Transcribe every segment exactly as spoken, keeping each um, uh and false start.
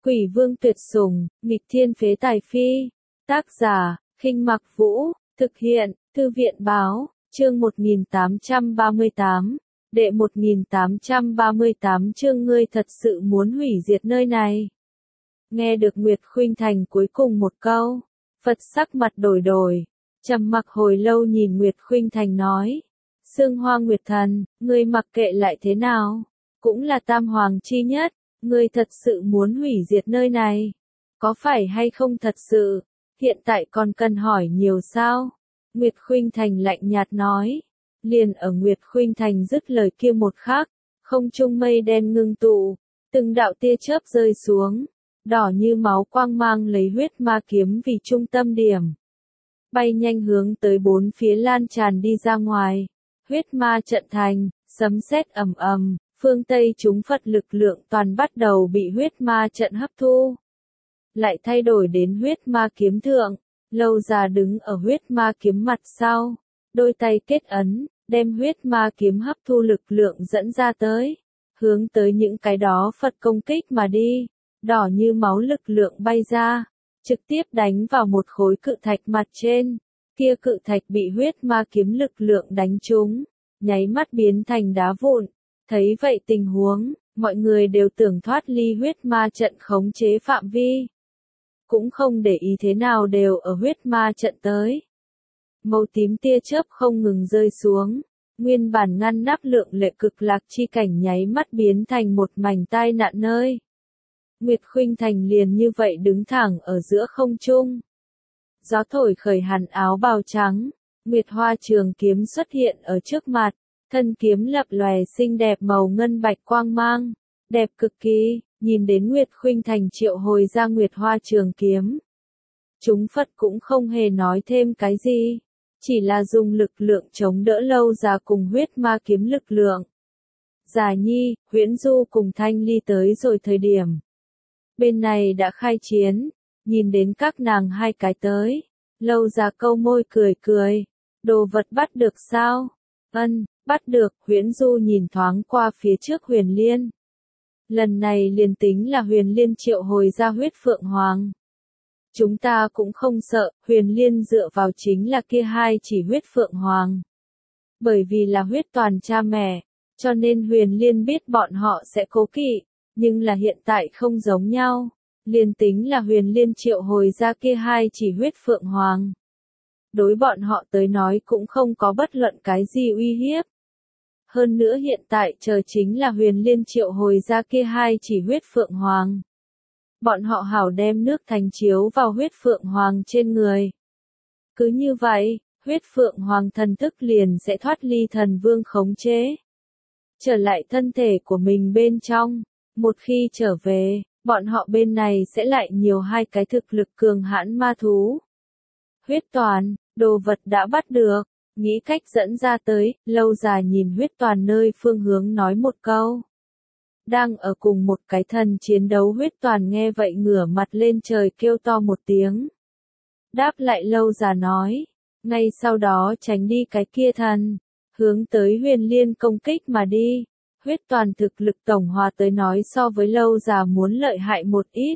Quỷ vương tuyệt sủng, nghịch thiên phế tài phi. Tác giả, Khinh Mặc Vũ, thực hiện, Thư viện báo, chương một nghìn tám trăm ba mươi tám, đệ một nghìn tám trăm ba mươi tám chương ngươi thật sự muốn hủy diệt nơi này. Nghe được Nguyệt Khuynh Thành cuối cùng một câu, Phật sắc mặt đổi đổi, trầm mặc hồi lâu nhìn Nguyệt Khuynh Thành nói, Xương Hoa Nguyệt Thần, ngươi mặc kệ lại thế nào, cũng là tam hoàng chi nhất, ngươi thật sự muốn hủy diệt nơi này, có phải hay không thật sự, hiện tại còn cần hỏi nhiều sao? Nguyệt Khuynh Thành lạnh nhạt nói, liền ở Nguyệt Khuynh Thành dứt lời kia một khắc, không trung mây đen ngưng tụ, từng đạo tia chớp rơi xuống, đỏ như máu quang mang lấy huyết ma kiếm vì trung tâm điểm. Bay nhanh hướng tới bốn phía lan tràn đi ra ngoài, huyết ma trận thành, sấm sét ầm ầm, phương Tây chúng Phật lực lượng toàn bắt đầu bị huyết ma trận hấp thu. Lại thay đổi đến huyết ma kiếm thượng, Lâu Già đứng ở huyết ma kiếm mặt sau, đôi tay kết ấn, đem huyết ma kiếm hấp thu lực lượng dẫn ra tới, hướng tới những cái đó Phật công kích mà đi, đỏ như máu lực lượng bay ra, trực tiếp đánh vào một khối cự thạch mặt trên, kia cự thạch bị huyết ma kiếm lực lượng đánh trúng, nháy mắt biến thành đá vụn. Thấy vậy tình huống, mọi người đều tưởng thoát ly huyết ma trận khống chế phạm vi. Cũng không để ý thế nào đều ở huyết ma trận tới. Màu tím tia chớp không ngừng rơi xuống, nguyên bản ngăn nắp lượng lệ cực lạc chi cảnh nháy mắt biến thành một mảnh tai nạn nơi. Nguyệt Khuynh Thành liền như vậy đứng thẳng ở giữa không trung. Gió thổi khởi hàn áo bào trắng, Nguyệt Hoa trường kiếm xuất hiện ở trước mặt. Thân kiếm lập lòe xinh đẹp màu ngân bạch quang mang, đẹp cực kỳ, nhìn đến Nguyệt Khuynh Thành triệu hồi ra Nguyệt Hoa trường kiếm. Chúng Phật cũng không hề nói thêm cái gì, chỉ là dùng lực lượng chống đỡ Lâu Già cùng huyết ma kiếm lực lượng. Già Nhi, Huyễn Du cùng Thanh Ly tới rồi thời điểm. Bên này đã khai chiến, nhìn đến các nàng hai cái tới, Lâu Già câu môi cười cười, đồ vật bắt được sao? Ân. Bắt được, Huyễn Du nhìn thoáng qua phía trước Huyền Liên. Lần này liền tính là Huyền Liên triệu hồi ra huyết phượng hoàng. Chúng ta cũng không sợ, Huyền Liên dựa vào chính là kia hai chỉ huyết phượng hoàng. Bởi vì là huyết toàn cha mẹ, cho nên Huyền Liên biết bọn họ sẽ cố kỵ, nhưng là hiện tại không giống nhau. Liền tính là Huyền Liên triệu hồi ra kia hai chỉ huyết phượng hoàng. Đối bọn họ tới nói cũng không có bất luận cái gì uy hiếp. Hơn nữa hiện tại chờ chính là Huyền Liên triệu hồi ra kia hai chỉ huyết phượng hoàng. Bọn họ hảo đem nước thành chiếu vào huyết phượng hoàng trên người. Cứ như vậy, huyết phượng hoàng thần thức liền sẽ thoát ly thần vương khống chế. Trở lại thân thể của mình bên trong. Một khi trở về, bọn họ bên này sẽ lại nhiều hai cái thực lực cường hãn ma thú. Huyết toàn, đồ vật đã bắt được. Nghĩ cách dẫn ra tới, Lâu Già nhìn huyết toàn nơi phương hướng nói một câu. Đang ở cùng một cái thần chiến đấu huyết toàn nghe vậy ngửa mặt lên trời kêu to một tiếng. Đáp lại Lâu Già nói, ngay sau đó tránh đi cái kia thần, hướng tới Huyền Liên công kích mà đi. Huyết toàn thực lực tổng hòa tới nói so với Lâu Già muốn lợi hại một ít.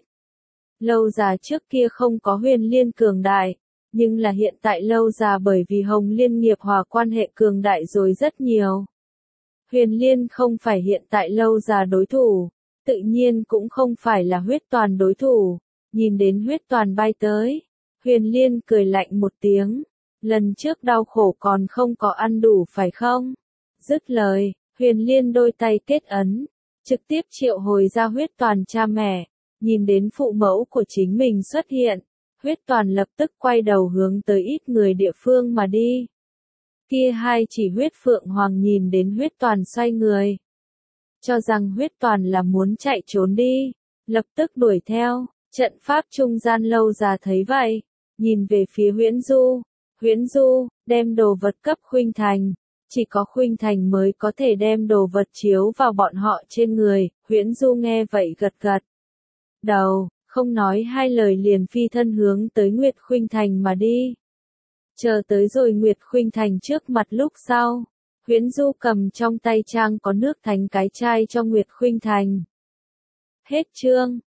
Lâu Già trước kia không có Huyền Liên cường đại. Nhưng là hiện tại Lâu Già bởi vì Hồng Liên nghiệp hòa quan hệ cường đại rồi rất nhiều. Huyền Liên không phải hiện tại Lâu Già đối thủ, tự nhiên cũng không phải là huyết toàn đối thủ. Nhìn đến huyết toàn bay tới, Huyền Liên cười lạnh một tiếng, lần trước đau khổ còn không có ăn đủ phải không? Dứt lời, Huyền Liên đôi tay kết ấn, trực tiếp triệu hồi ra huyết toàn cha mẹ, nhìn đến phụ mẫu của chính mình xuất hiện. Huyết toàn lập tức quay đầu hướng tới ít người địa phương mà đi. Kia hai chỉ huyết phượng hoàng nhìn đến huyết toàn xoay người. Cho rằng huyết toàn là muốn chạy trốn đi. Lập tức đuổi theo. Trận pháp trung gian Lâu Già thấy vậy. Nhìn về phía Huyễn Du. Huyễn Du, đem đồ vật cấp Khuynh Thành. Chỉ có Khuynh Thành mới có thể đem đồ vật chiếu vào bọn họ trên người. Huyễn Du nghe vậy gật gật đầu. Không nói hai lời liền phi thân hướng tới Nguyệt Khuynh Thành mà đi. Chờ tới rồi Nguyệt Khuynh Thành trước mặt lúc sau, Huyễn Du cầm trong tay trang có nước thánh cái chai cho Nguyệt Khuynh Thành. Hết chương.